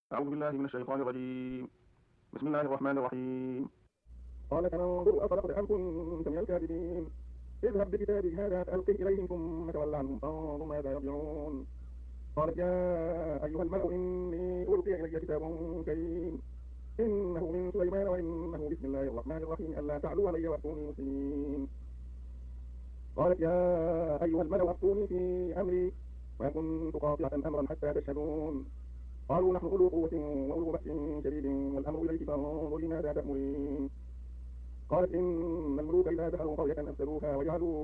أعوذ بالله من الشيطان الرجيم. بسم الله الرحمن الرحيم. قال فننظر أصدقت أم كنت من الكاذبين. اذهب بكتابي هذا فألقه إليهم ثم تول عنهم فانظر ماذا يرجعون. قالت يا أيها الملأ إني ألقي إلي كتاب كريم إنه من سليمان وإنه بسم الله الرحمن الرحيم ألا تعلوا علي وأتوني مسلمين. قالت يا أيها الملأ أفتوني في أمري ما كنت قاطعة أمرا حتى تشهدون. قالوا نحن أولو قوة وأولو بأس شديد والأمر إليك فانظري ماذا تأمرين. قالت إن الملوك إذا دخلوا قرية أفسدوها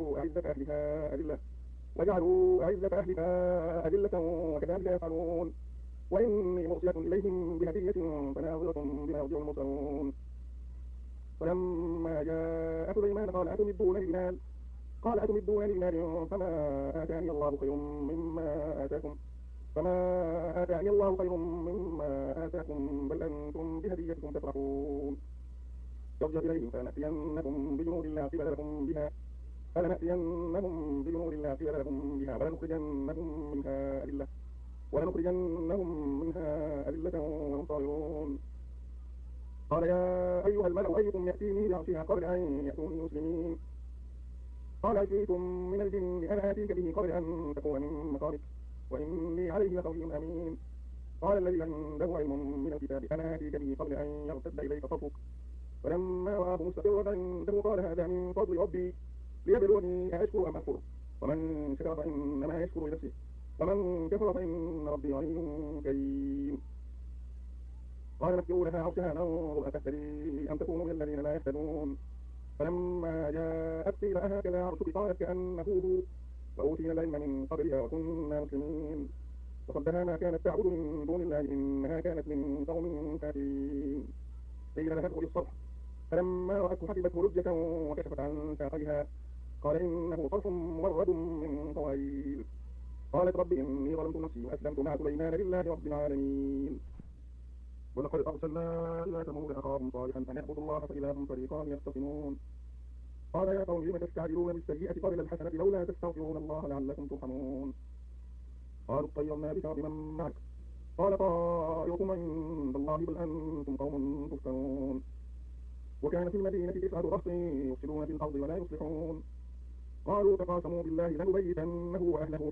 وجعلوا أعزة أهلها أذلة وكذلك يفعلون. وإني مرسلة إليهم بهدية فناظرة بما يرجع المرسلون. فلما جاء سليمان قال أتمدونني بمال فما آتاني الله خير مما آتاكم فما آتاني الله خير مما آتاكم بل أنتم بهديتكم تفرحون. ارجع إليهم فلنأتينهم بجنود لا قبل لكم بها ولنخرجنهم منها أذلة وهم صاغرون. قال يا أيها الملأ أيكم يأتيني بعرشها قبل أن يأتوني مسلمين. قال عفريت من الجن أنا آتيك به قبل أن تقوم من مقامك وإني عليه لقوي أمين. قال الذي عنده علم من الكتاب أنا آتيك به قبل أن يرتد إليك طرفك. فلما رآه مستقرا عنده قال هذا من فضل ربي ليبلوني أشكر أم أكفر ومن شكر فإنما يشكر لنفسه ومن كفر فإن ربي غني كريم. قال نكروا لها عرشها ننظر أتهتدي أم تكون من الذين لا يهتدون. فلما جاءت قيل أهكذا عرشك قالت كأنه هو وأوتينا العلم من قبلها وكنا مسلمين. وصدها ما كانت تعبد من دون الله إنها كانت من قوم كافرين. قيل لها ادخل الصرح فلما رأته حسبته لجة وكشفت عن ساقيها قال إنه صرح مورد من قوارير. قالت رب إني ظلمت نفسي وأسلمت مع سليمان لله رب العالمين. ولقد أرسلنا إلى ثمود أخاهم صالحا أن اعبدوا الله فإذا هم فريقان يختصمون. قال يا قوم لم تستعجلون بالسيئة قبل الحسنة لولا تستغفرون الله لعلكم ترحمون. قالوا اطيرنا بك وبمن معك قال طائركم عند الله بل أنتم قوم تفتنون. وكان في المدينة 9 رهط يفسدون في الأرض ولا يصلحون. قالوا تقاسموا بالله لنبيتنه وأهله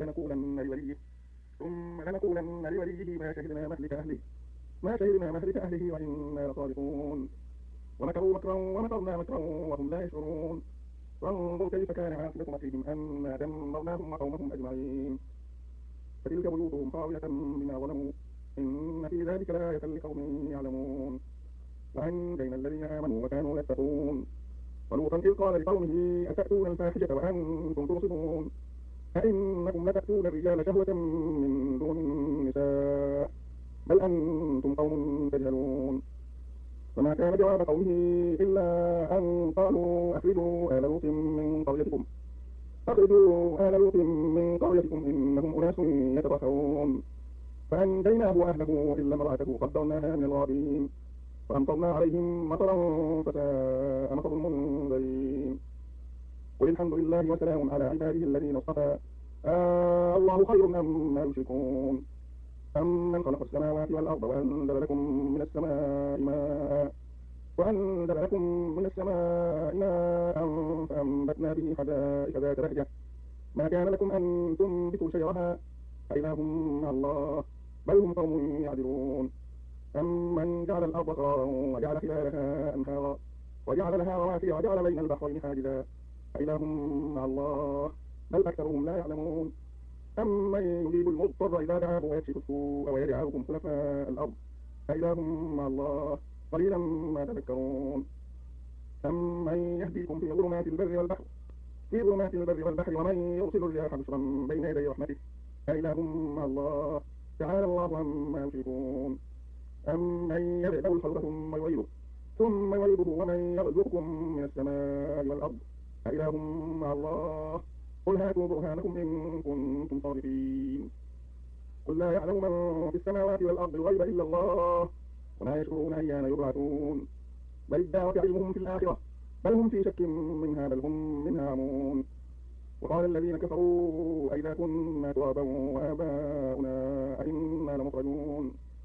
ثم لنقولن لوليه ما شهدنا مهلك أهله وإنا لصادقون. ومكروا مكرا ومكرنا مكرا وهم لا يشعرون. فانظر كيف كان عاقبة مكرهم أنا دمرناهم وقومهم أجمعين. فتلك بيوتهم خاوية بما ظلموا إن في ذلك لآية لقوم يعلمون. وأنجينا الذين آمنوا وكانوا يتقون. ولوطا إذ قال لقومه أتأتون الفاحشة وأنتم تبصرون أئنكم لتأتون الرجال شهوة من دون النساء بل أنتم قوم تجهلون. فما كان جواب قومه إلا أن قالوا أخرجوا آل لوط من قريتكم إنهم أناس يتطهرون. فأنجيناه وأهله إلا امرأته قدرناها من الغابرين. فأمطرنا عليهم مطرا فساء مطر المنذرين. قل الحمد لله وسلام على عباده الذين اصطفى الله خير أما يشركون. أمن خلق السماوات والأرض وأنزل لكم من السماء ماء فأنبتنا به حدائق ذات بهجة ما كان لكم أن تنبتوا شجرها أإله مع الله بل هم قوم يعدلون. أمن جعل الأرض قرارا وجعل خلالها أنهارا وجعل لها رواسي وجعل بين البحرين حاجزا أإله مع الله بل أكثرهم لا يعلمون. أمن يجيب المضطر إذا دعاه ويكشف السوء ويجعلكم خلفاء الأرض أإله مع الله قليلا ما تذكرون. أمن يهديكم في ظلمات البر والبحر ومن يرسل الرياح بشرا بين يدي رحمته أإله مع الله تعالى الله عما يشركون. أمن يبدأ الخلق ثم يعيده ومن يرزقكم من السماء والأرض أإله مع الله قل هاتوا برهانكم إن كنتم صادقين. قل لا يعلم من في السماوات والأرض الغيب إلا الله وما يشعرون أيان يبعثون. بل ادارك علمهم في الآخرة بل هم في شك منها بل هم منها عمون. وقال الذين كفروا أئذا كنا ترابا وآباؤنا أئنا لمخرجون.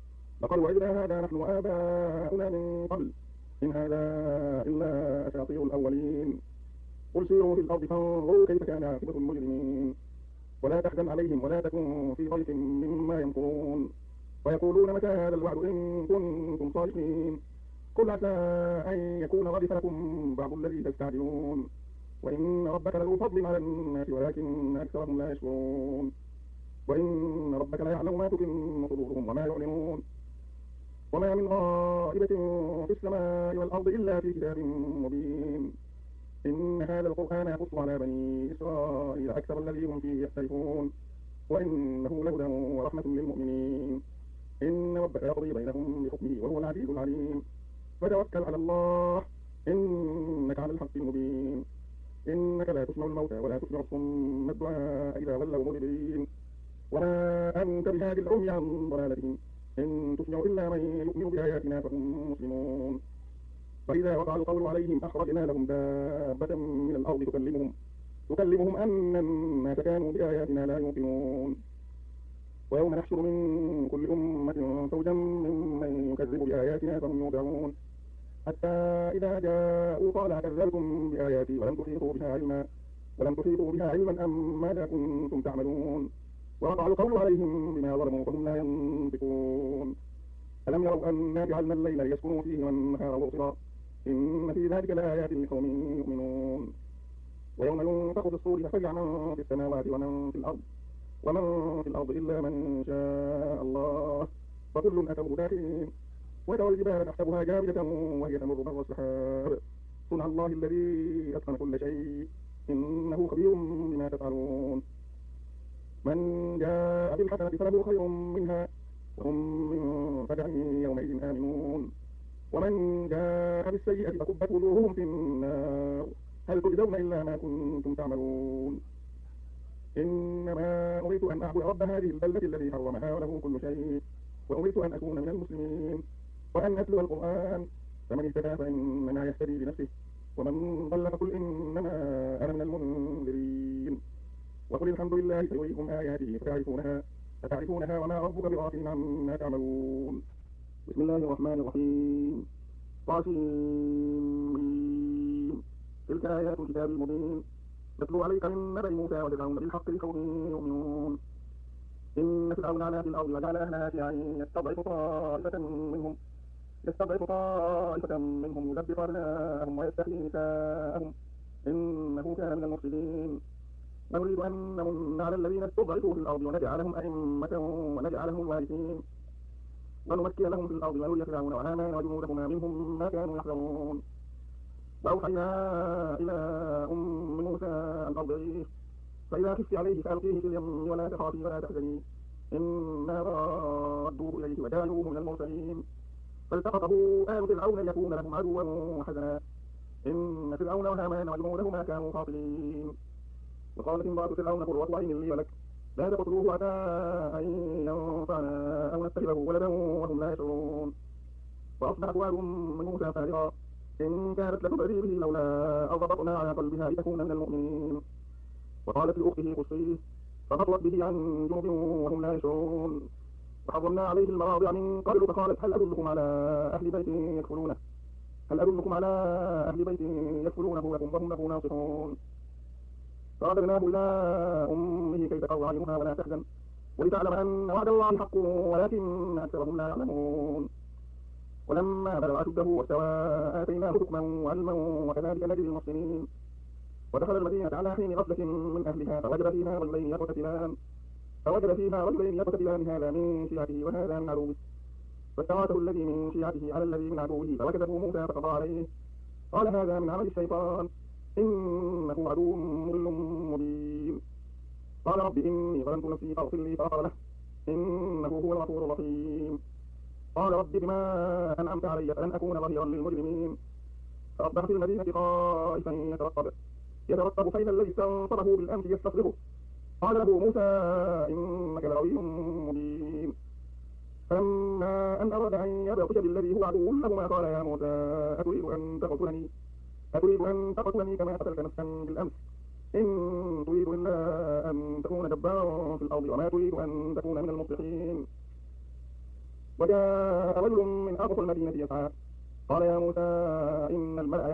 لقد وعدنا هذا نحن وآباؤنا من قبل إن هذا إلا أساطير الأولين قل سيروا في الأرض فانظروا كيف كان عاقبة المجرمين ولا تحزن عليهم ولا تكن في ضيق مما يمكرون ويقولون متى هذا الوعد إن كنتم صادقين قل عسى أن يكون ردف لكم بعض الذي تستعجلون وإن ربك لذو فضل على الناس ولكن أكثرهم لا يشكرون وإن ربك لا يعلم ما تكن صدورهم وما يعلنون وما من غائبة في السماء والأرض إلا في كتاب مبين إن هذا القرآن يقص على بني إسرائيل أكثر الذي هم فيه يختلفون وإنه لهدى ورحمة للمؤمنين إن ربك يقضي بينهم بحكمه وهو العزيز العليم فتوكل على الله إنك على الحق المبين إنك لا تسمع الموتى ولا تسمع الصم الدعاء إذا ولوا مدبرين وما أنت بهادي العمي عن ضلالتهم إن تسمع إلا من يؤمن بآياتنا فهم مسلمون فإذا وقع القول عليهم أخرجنا لهم دابة من الأرض تكلمهم أن الناس كانوا بآياتنا لا يوقنون ويوم نحشر من كل أمة فوجا ممن يكذب بآياتنا فهم يوقعون حتى إذا جاءوا قال أكذبتم بآياتي ولم تحيطوا بها علما أم ماذا كنتم تعملون ووقع القول عليهم بما ظلموا فهم لا ينطقون ألم يروا أنا جعلنا الليل ليسكنوا فيه والنهار مبصرا إن في ذلك لآيات لقوم يؤمنون ويوم ينفخ في الصور ففزع من في السماوات ومن في الأرض إلا من شاء الله فكل أتوه داخلين وترى الجبال تحسبها جامدة وهي تمر مر السحاب صنع الله الذي أتقن كل شيء إنه خبير بما تفعلون من جاء بالحسنة فله خير منها وهم من فزع يومئذ آمنون ومن جاء بالسيئة فكبت وجوههم في النار هل تجزون إلا ما كنتم تعملون إنما أمرت أن أعبد رب هذه البلدة الذي حرمها وله كل شيء وأمرت أن أكون من المسلمين وأن أتلو القرآن فمن اهتدى فإنما يهتدي بنفسه ومن ضل فقل إنما أنا من المنذرين وقل الحمد لله سيريكم آياته فتعرفونها وما ربك بغافل عما تعملون بسم الله الرحمن الرحيم طاسين تلك آيات الكتاب المبين نتلو عليك من نبأ موسى وفرعون بالحق لقوم يؤمنون إن فرعون علا في الأرض وجعل أهلها شيعا يستضعف طائفة منهم يذبح أبناءهم ويستحيي نساءهم إنه كان من المفسدين ونريد أن نمن على الذين استضعفوا في الأرض ونجعلهم أئمة ونجعلهم الوارثين ونمكن لهم في الأرض ونري فرعون وهامان وجنودهما منهم ما كانوا يحذرون وأوحينا إلى أم موسى أن أرضعيه فإذا خفت عليه فألقيه في اليم ولا تخافي ولا تحزني إنا رادوه إليه وجعلوه من المرسلين فالتقطه آل فرعون ليكون لهم عدوا وحزنا إن فرعون وهامان وجنودهما كانوا خاطئين وقالت امرأة فرعون قرة عين لي ولك لا تقتلوه عسى أن ينفعنا أو نتخذه ولدا وهم لا يشعرون وأصبح فؤاد من موسى فارغا إن كانت لتبدي به لولا أن ربطنا على قلبها لتكون من المؤمنين وقالت لأخته قصيه فخطوت به عن جنوب وهم لا يشعرون وحرمنا عليه المراضع من قبل فقالت هل أدلكم على أهل بيت يكفلونه لكم وهم له ناصحون فرددناه إلى أمه كي تقر عينها ولا تحزن ولتعلم أن وعد الله حق ولكن أكثرهم لا يعلمون ولما بلغ أشده واستوى آتيناه حكما وعلما وكذلك نجزي المحسنين ودخل المدينة على حين غفلة من أهلها فوجد فيها رجلين يقتتلان هذا من شيعته وهذا من عدوه فاستغاثه الذي من شيعته على الذي من عدوه فوجده موسى فقضى عليه قال هذا من عمل الشيطان إنه عدو مضل مبين قال رب إني ظلمت نفسي فاغفر لي فغفر له إنه هو الغفور الرحيم قال رب بما أنعمت علي فلن أكون ظهيرا للمجرمين فأصبح في المدينة خائفا يترقب فإذا الذي استنصره بالأمس يستصرخه قال له موسى إنك لغوي مبين فلما أن أراد أن يبطش بالذي هو عدو لهما قال يا موسى أتريد أن تقتلني كما قتلت نفسا بالأمس إن تريد إلا أن تكون جبارا في الأرض وما تريد أن تكون من المصلحين وجاء رجل من أقصى المدينة يسعى قال يا موسى إن الملأ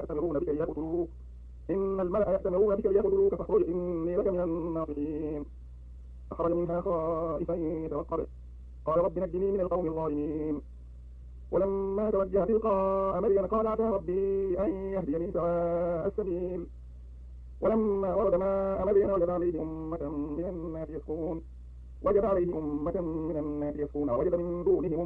يأتمرون بك ليقتلوك فاخرج إني لك من الناصحين فخرج منها خائفا يترقب قال رب نجني من القوم الظالمين ولما توجه تلقاء مدين قال عسى ربي أن يهديني سواء السبيل ولما ورد ماء مدين وجد عليه أمة من الناس يسقون ووجد من دونهم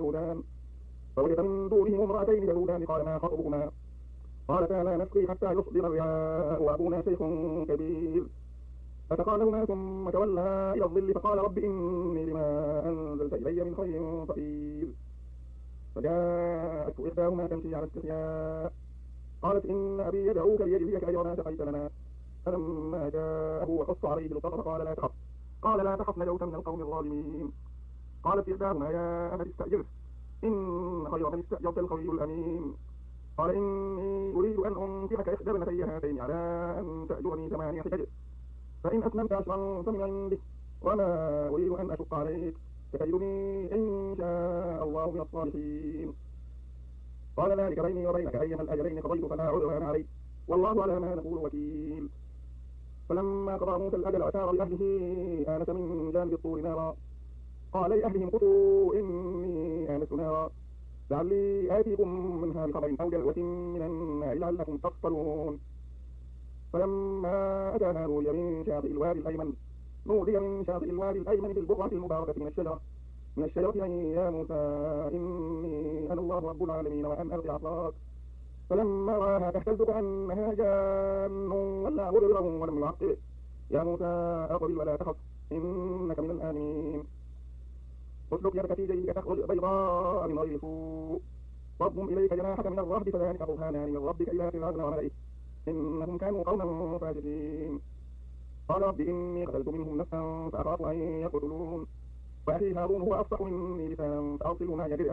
امرأتين تذودان قال ما خطبكما قالتا لا نسقي حتى يصدر الرعاء وأبونا شيخ كبير فسقى لهما ثم تولى إلى الظل فقال رب إني لما أنزلت إلي من خير فقير فجاءته إحداهما تمشي على استحياء قالت إن أبي يدعوك ليجزيك أجر ما سقيت لنا فلما جاءه وقص عليه القصص قال لا تخف نجوت من القوم الظالمين قالت إحداهما يا أبت استأجره إن خير من استأجرت القوي الأمين قال إني أريد أن أنكحك إحدى ابنتي هاتين على أن تأجرني 8 حجج فإن أتممت 10 فمن عندك وما أريد أن أشق عليك ستجدني إن شاء الله من الصالحين قال ذلك بيني وبينك أيما الأجلين قضيت فلا عدوان علي والله على ما نقول وكيل فلما قضى موسى الأجل وسار لأهله آنس من جانب الطور نارا قال لأهلهم كثوا إني آنست نارا لعلي آتيكم منها بخبر أو جلوة من النار لعلكم تصطلون فلما أتاها نودي من شاطئ الوادي الأيمن في البقعة المباركة من الشجرة أن يا موسى إني أنا الله رب العالمين وأن ألق عصاك فلما رآها تهتز كأنها جان ولا مدبرا ولم يعقب يا موسى أقبل ولا تخف إنك من الآمنين اسلك يدك في جيبك تخرج بيضاء من غير سوء واضم إليك جناحك من الرهب فذلك برهانان من ربك إلى فرعون وملئه إنهم كانوا قوما فاسقين قال رب إني قتلت منهم نفسا فأخاف أن يقتلون وأخي هارون هو أفصح مني لسانا فأرسله معي يريد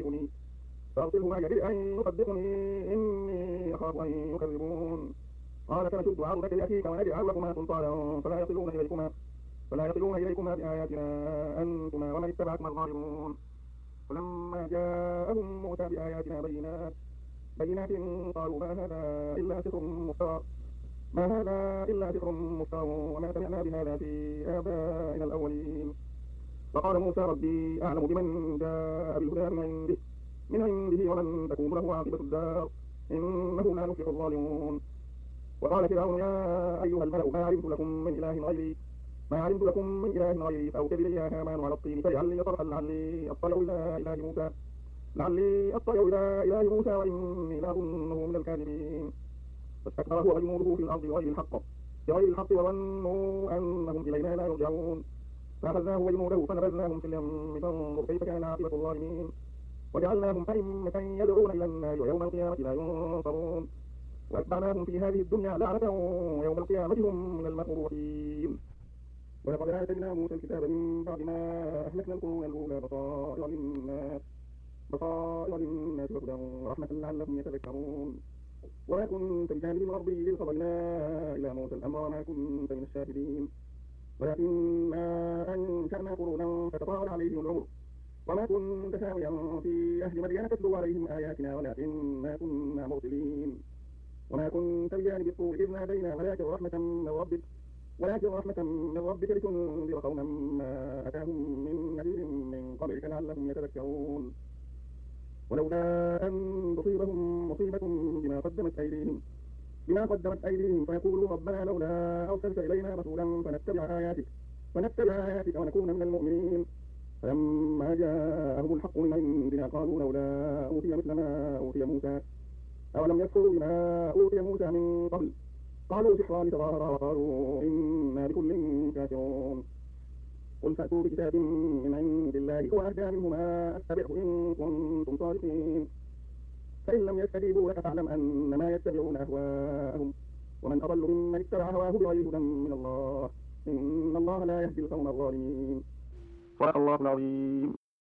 أن يصدقني إني أخاف أن يكذبون قال سنشد عضدك لأخيك ونجعل لكما سلطانا فلا يصلون إليكما بآياتنا أنتما ومن اتبعكما الغالبون فلما جاءهم موسى بآياتنا بينات قالوا ما هذا إلا سحر مفترى وما سمعنا بهذا في آبائنا الأولين فقال موسى ربي أعلم بمن جاء بالهدى من عنده ومن تكون له عاقبة الدار إنه لا يفلح الظالمون وقال فرعون يا أيها الملأ ما علمت لكم من إله غيري فأوكد لي يا هامان على الطين فاجعل لي صرحا لعلي أطلع إلى إله موسى وإني لأظنه من الكاذبين فاستكبر هو وجنوده في الأرض بغير الحق وظنوا أنهم إلينا لا يرجعون فأخذناه وجنوده فنبذناهم في اليم فانظر كيف كان عاقبة الظالمين وجعلناهم أئمة يدعون إلى النار ويوم القيامة لا ينصرون وأتبعناهم في هذه الدنيا لعنة ويوم القيامة هم من المقبوحين ولقد آتينا موسى الكتاب من بعد ما أهلكنا القرون الأولى بصائر للناس وهدى ورحمة لعلهم يتذكرون وما كنت بجانب الغربي إذ قضينا إلى موسى الأمر وما كنت من الشاهدين ولكننا أنشأنا قرونا فتطاول عليهم العمر وما كنت ساويا في أهل مدين تتلو عليهم آياتنا ولكننا كنا مرسلين وما كنت بجانب الطور إذ نادينا ولكن رحمة من ربك لتنذر قوما ما أتاهم من نذير من قبلك لعلهم يتذكرون ولولا أن تصيبهم مصيبة بما قدمت أيديهم فيقولوا ربنا لولا أرسلت إلينا رسولا فنتبع آياتك ونكون من المؤمنين فلما جاءهم الحق من عندنا قالوا لولا أوتي مثل ما أوتي موسى أولم يكفروا بما أوتي موسى من قبل قالوا سحران تظاهرا وقالوا إنا بكل كافرون قل فأتوا بكتاب من عند الله هو أهدى منهما أتبعه إن كنتم صادقين فإن لم يستجيبوا لك فاعلم أنما يتبعون أهواءهم ومن أضل ممن اتبع هواه بغير هدى من الله إن الله لا يهدي القوم الظالمين صدق الله العظيم.